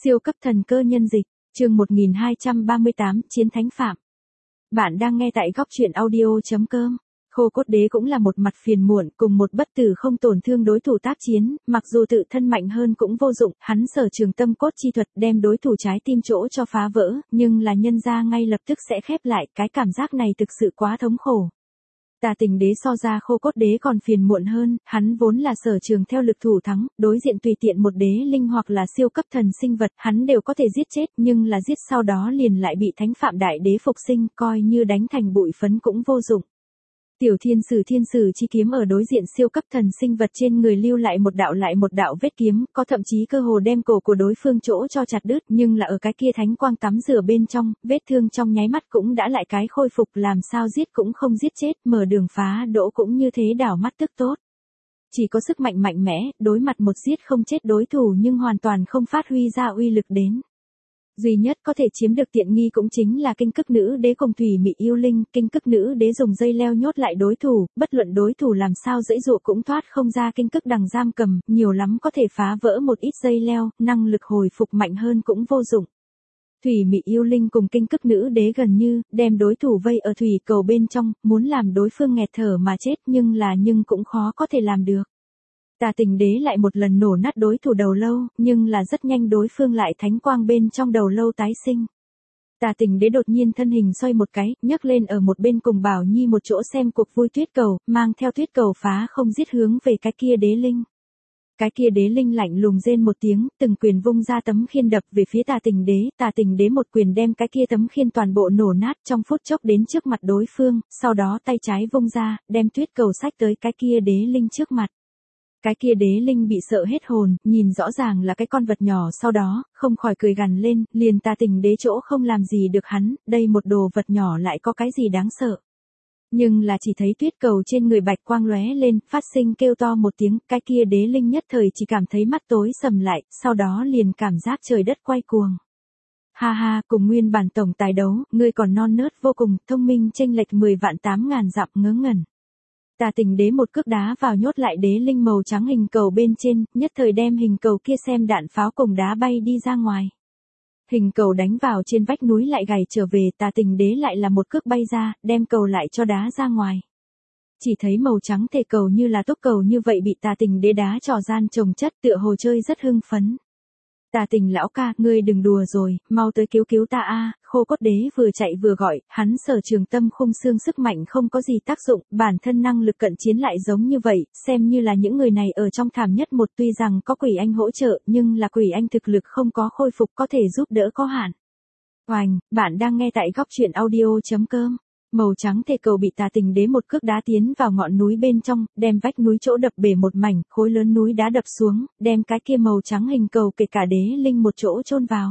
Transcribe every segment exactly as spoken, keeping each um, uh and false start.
Siêu cấp thần cơ nhân dịch, chương một nghìn hai trăm ba mươi tám, Chiến Thánh Phạm. Bạn đang nghe tại góc truyện audio.com. Khô Cốt Đế cũng là một mặt phiền muộn, cùng một bất tử không tổn thương đối thủ tác chiến, mặc dù tự thân mạnh hơn cũng vô dụng, hắn sở trường tâm cốt chi thuật đem đối thủ trái tim chỗ cho phá vỡ, nhưng là nhân ra ngay lập tức sẽ khép lại, cái cảm giác này thực sự quá thống khổ. Tà Tình Đế so ra Khô Cốt Đế còn phiền muộn hơn, hắn vốn là sở trường theo lực thủ thắng, đối diện tùy tiện một đế linh hoặc là siêu cấp thần sinh vật, hắn đều có thể giết chết, nhưng là giết sau đó liền lại bị Thánh Phạm Đại Đế phục sinh, coi như đánh thành bụi phấn cũng vô dụng. Tiểu Thiên Sử Thiên Sử chi kiếm ở đối diện siêu cấp thần sinh vật trên người lưu lại một đạo lại một đạo vết kiếm, có thậm chí cơ hồ đem cổ của đối phương chỗ cho chặt đứt, nhưng là ở cái kia thánh quang tắm rửa bên trong, vết thương trong nháy mắt cũng đã lại cái khôi phục, làm sao giết cũng không giết chết, mở đường phá đỗ cũng như thế đảo mắt tức tốt. Chỉ có sức mạnh mạnh mẽ, đối mặt một giết không chết đối thủ nhưng hoàn toàn không phát huy ra uy lực đến. Duy nhất có thể chiếm được tiện nghi cũng chính là Kinh Cức Nữ Đế cùng Thủy Mị Yêu Linh, Kinh Cức Nữ Đế dùng dây leo nhốt lại đối thủ, bất luận đối thủ làm sao giãy giụa cũng thoát không ra kinh cức đằng giam cầm, nhiều lắm có thể phá vỡ một ít dây leo, năng lực hồi phục mạnh hơn cũng vô dụng. Thủy Mị Yêu Linh cùng Kinh Cức Nữ Đế gần như đem đối thủ vây ở thủy cầu bên trong, muốn làm đối phương nghẹt thở mà chết, nhưng là nhưng cũng khó có thể làm được. Tà Tình Đế lại một lần nổ nát đối thủ đầu lâu, nhưng là rất nhanh đối phương lại thánh quang bên trong đầu lâu tái sinh. Tà Tình Đế đột nhiên thân hình xoay một cái, nhấc lên ở một bên cùng Bảo Nhi một chỗ xem cuộc vui tuyết cầu, mang theo tuyết cầu phá không giết hướng về cái kia đế linh. Cái kia đế linh lạnh lùng rên một tiếng, từng quyền vung ra tấm khiên đập về phía Tà Tình Đế, Tà Tình Đế một quyền đem cái kia tấm khiên toàn bộ nổ nát trong phút chốc đến trước mặt đối phương, sau đó tay trái vung ra, đem tuyết cầu xách tới cái kia đế linh trước mặt. Cái kia đế linh bị sợ hết hồn, nhìn rõ ràng là cái con vật nhỏ, sau đó, không khỏi cười gằn lên, liền Tà Tình Đế chỗ không làm gì được hắn, đây một đồ vật nhỏ lại có cái gì đáng sợ. Nhưng là chỉ thấy tuyết cầu trên người bạch quang lóe lên, phát sinh kêu to một tiếng, cái kia đế linh nhất thời chỉ cảm thấy mắt tối sầm lại, sau đó liền cảm giác trời đất quay cuồng. Ha ha, cùng nguyên bản tổng tài đấu, ngươi còn non nớt vô cùng, thông minh chênh lệch mười vạn tám ngàn dặm ngớ ngẩn. Tà Tình Đế một cước đá vào nhốt lại đế linh màu trắng hình cầu bên trên, nhất thời đem hình cầu kia xem đạn pháo cùng đá bay đi ra ngoài. Hình cầu đánh vào trên vách núi lại gảy trở về, Tà Tình Đế lại là một cước bay ra, đem cầu lại cho đá ra ngoài. Chỉ thấy màu trắng thể cầu như là tốc cầu như vậy bị Tà Tình Đế đá trò gian chồng chất, tựa hồ chơi rất hưng phấn. Tà Tình lão ca, ngươi đừng đùa rồi, mau tới cứu cứu ta a. Khô Cốt Đế vừa chạy vừa gọi, hắn sở trường tâm khung xương sức mạnh không có gì tác dụng, bản thân năng lực cận chiến lại giống như vậy, xem như là những người này ở trong thảm nhất một, tuy rằng có Quỷ Anh hỗ trợ, nhưng là Quỷ Anh thực lực không có khôi phục có thể giúp đỡ có hạn. Oành, bạn đang nghe tại góc truyện audio.com. Màu trắng thể cầu bị Tà Tình Đế một cước đá tiến vào ngọn núi bên trong, đem vách núi chỗ đập bể một mảnh, khối lớn núi đá đập xuống, đem cái kia màu trắng hình cầu kể cả đế linh một chỗ chôn vào.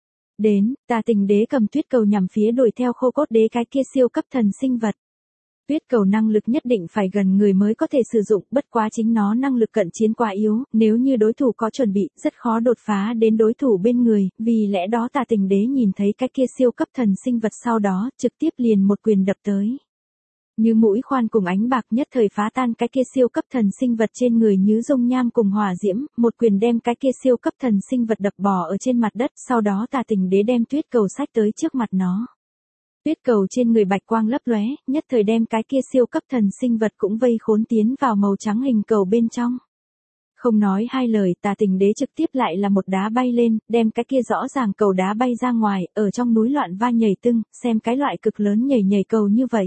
Đến, Tà Tình Đế cầm tuyết cầu nhằm phía đuổi theo Khô Cốt Đế cái kia siêu cấp thần sinh vật. Tuyết cầu năng lực nhất định phải gần người mới có thể sử dụng, bất quá chính nó năng lực cận chiến quá yếu, nếu như đối thủ có chuẩn bị, rất khó đột phá đến đối thủ bên người, vì lẽ đó Tà Tình Đế nhìn thấy cái kia siêu cấp thần sinh vật sau đó, trực tiếp liền một quyền đập tới. Như mũi khoan cùng ánh bạc nhất thời phá tan cái kia siêu cấp thần sinh vật trên người như dung nham cùng hỏa diễm, một quyền đem cái kia siêu cấp thần sinh vật đập bỏ ở trên mặt đất, sau đó Tà Tình Đế đem tuyết cầu xách tới trước mặt nó. Tuyết cầu trên người bạch quang lấp lóe, nhất thời đem cái kia siêu cấp thần sinh vật cũng vây khốn tiến vào màu trắng hình cầu bên trong. Không nói hai lời, Tà Tình Đế trực tiếp lại là một đá bay lên, đem cái kia rõ ràng cầu đá bay ra ngoài, ở trong núi loạn va nhảy tưng, xem cái loại cực lớn nhảy nhảy cầu như vậy.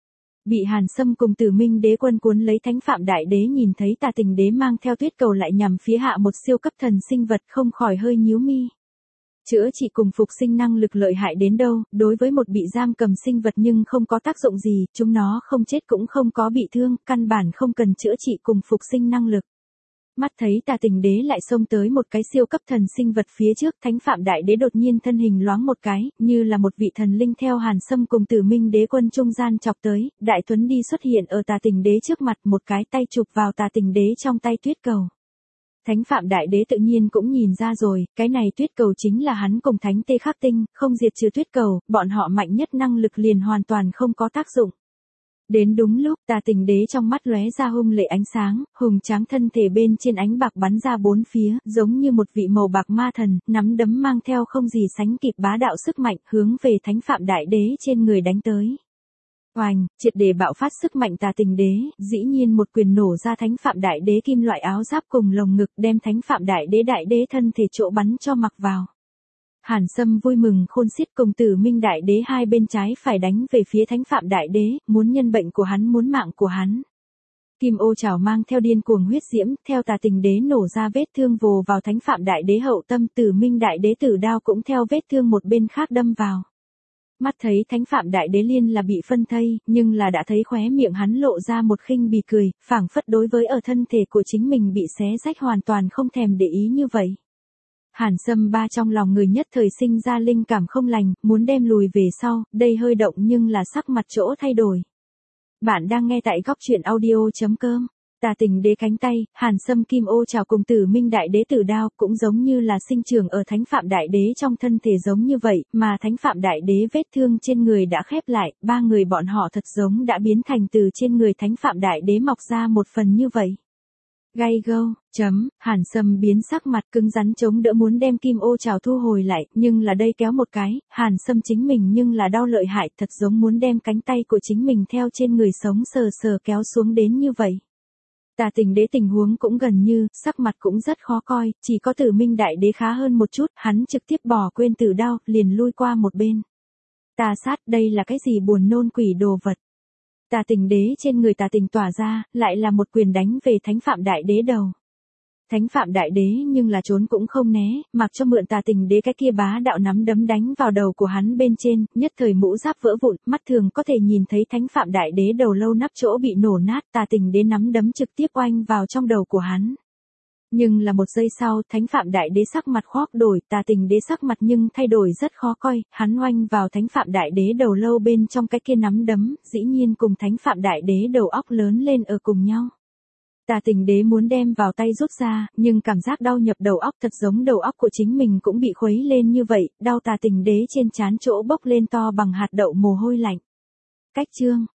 Bị Hàn Sâm cùng Tử Minh Đế quân cuốn lấy Thánh Phạm Đại Đế nhìn thấy Tà Tình Đế mang theo tuyết cầu lại nhằm phía hạ một siêu cấp thần sinh vật, không khỏi hơi nhíu mi. Chữa trị cùng phục sinh năng lực lợi hại đến đâu, đối với một bị giam cầm sinh vật nhưng không có tác dụng gì, chúng nó không chết cũng không có bị thương, căn bản không cần chữa trị cùng phục sinh năng lực. Mắt thấy Tà Tình Đế lại xông tới một cái siêu cấp thần sinh vật phía trước, Thánh Phạm Đại Đế đột nhiên thân hình loáng một cái, như là một vị thần linh theo Hàn Sâm cùng Tử Minh Đế quân trung gian chọc tới, Đại Tuấn Đi xuất hiện ở Tà Tình Đế trước mặt, một cái tay chụp vào Tà Tình Đế trong tay tuyết cầu. Thánh Phạm Đại Đế tự nhiên cũng nhìn ra rồi, cái này tuyết cầu chính là hắn cùng Thánh Tê Khắc Tinh, không diệt trừ tuyết cầu, bọn họ mạnh nhất năng lực liền hoàn toàn không có tác dụng. Đến đúng lúc Tà Tình Đế trong mắt lóe ra hung lệ ánh sáng, hùng tráng thân thể bên trên ánh bạc bắn ra bốn phía, giống như một vị màu bạc ma thần, nắm đấm mang theo không gì sánh kịp bá đạo sức mạnh, hướng về Thánh Phạm Đại Đế trên người đánh tới. Oanh, triệt để bạo phát sức mạnh Tà Tình Đế, dĩ nhiên một quyền nổ ra Thánh Phạm Đại Đế kim loại áo giáp cùng lồng ngực, đem Thánh Phạm Đại Đế đại đế thân thể chỗ bắn cho mặc vào. Hàn Sâm vui mừng khôn xiết, cùng Tử Minh Đại Đế hai bên trái phải đánh về phía Thánh Phạm Đại Đế, muốn nhân bệnh của hắn, muốn mạng của hắn. Kim ô trảo mang theo điên cuồng huyết diễm, theo Tà Tình Đế nổ ra vết thương vồ vào Thánh Phạm Đại Đế hậu tâm, Tử Minh Đại Đế tử đao cũng theo vết thương một bên khác đâm vào. Mắt thấy Thánh Phạm Đại Đế liên là bị phân thây, nhưng là đã thấy khóe miệng hắn lộ ra một khinh bỉ cười, phảng phất đối với ở thân thể của chính mình bị xé rách hoàn toàn không thèm để ý như vậy. Hàn Sâm ba trong lòng người nhất thời sinh ra linh cảm không lành, muốn đem lùi về sau, đây hơi động nhưng là sắc mặt chỗ thay đổi. Bạn đang nghe tại góc truyện audio chấm com. Tà Tình Đế cánh tay, Hàn Sâm kim ô trảo cùng Tử Minh Đại Đế tử đao cũng giống như là sinh trưởng ở Thánh Phạm Đại Đế trong thân thể giống như vậy, mà Thánh Phạm Đại Đế vết thương trên người đã khép lại, ba người bọn họ thật giống đã biến thành từ trên người Thánh Phạm Đại Đế mọc ra một phần như vậy. Gay go, chấm, Hàn Sâm biến sắc mặt cứng rắn chống đỡ muốn đem kim ô trảo thu hồi lại, nhưng là đây kéo một cái, Hàn Sâm chính mình nhưng là đau lợi hại, thật giống muốn đem cánh tay của chính mình theo trên người sống sờ sờ kéo xuống đến như vậy. Tà Tình Đế tình huống cũng gần như, sắc mặt cũng rất khó coi, chỉ có Tử Minh Đại Đế khá hơn một chút, hắn trực tiếp bỏ quên tử đao, liền lui qua một bên. Tà sát, đây là cái gì buồn nôn quỷ đồ vật. Tà Tình Đế trên người Tà Tình tỏa ra, lại là một quyền đánh về Thánh Phạm Đại Đế đầu. Thánh Phạm Đại Đế nhưng là trốn cũng không né, mặc cho mượn Tà Tình Đế cái kia bá đạo nắm đấm đánh vào đầu của hắn bên trên, nhất thời mũ giáp vỡ vụn, mắt thường có thể nhìn thấy Thánh Phạm Đại Đế đầu lâu nắp chỗ bị nổ nát, Tà Tình Đế nắm đấm trực tiếp oanh vào trong đầu của hắn. Nhưng là một giây sau, Thánh Phạm Đại Đế sắc mặt khoác đổi, Tà Tình Đế sắc mặt nhưng thay đổi rất khó coi, hắn oanh vào Thánh Phạm Đại Đế đầu lâu bên trong cái kia nắm đấm, dĩ nhiên cùng Thánh Phạm Đại Đế đầu óc lớn lên ở cùng nhau. Tà Tình Đế muốn đem vào tay rút ra, nhưng cảm giác đau nhập đầu óc thật giống đầu óc của chính mình cũng bị khuấy lên như vậy, đau Tà Tình Đế trên trán chỗ bốc lên to bằng hạt đậu mồ hôi lạnh. Cách chương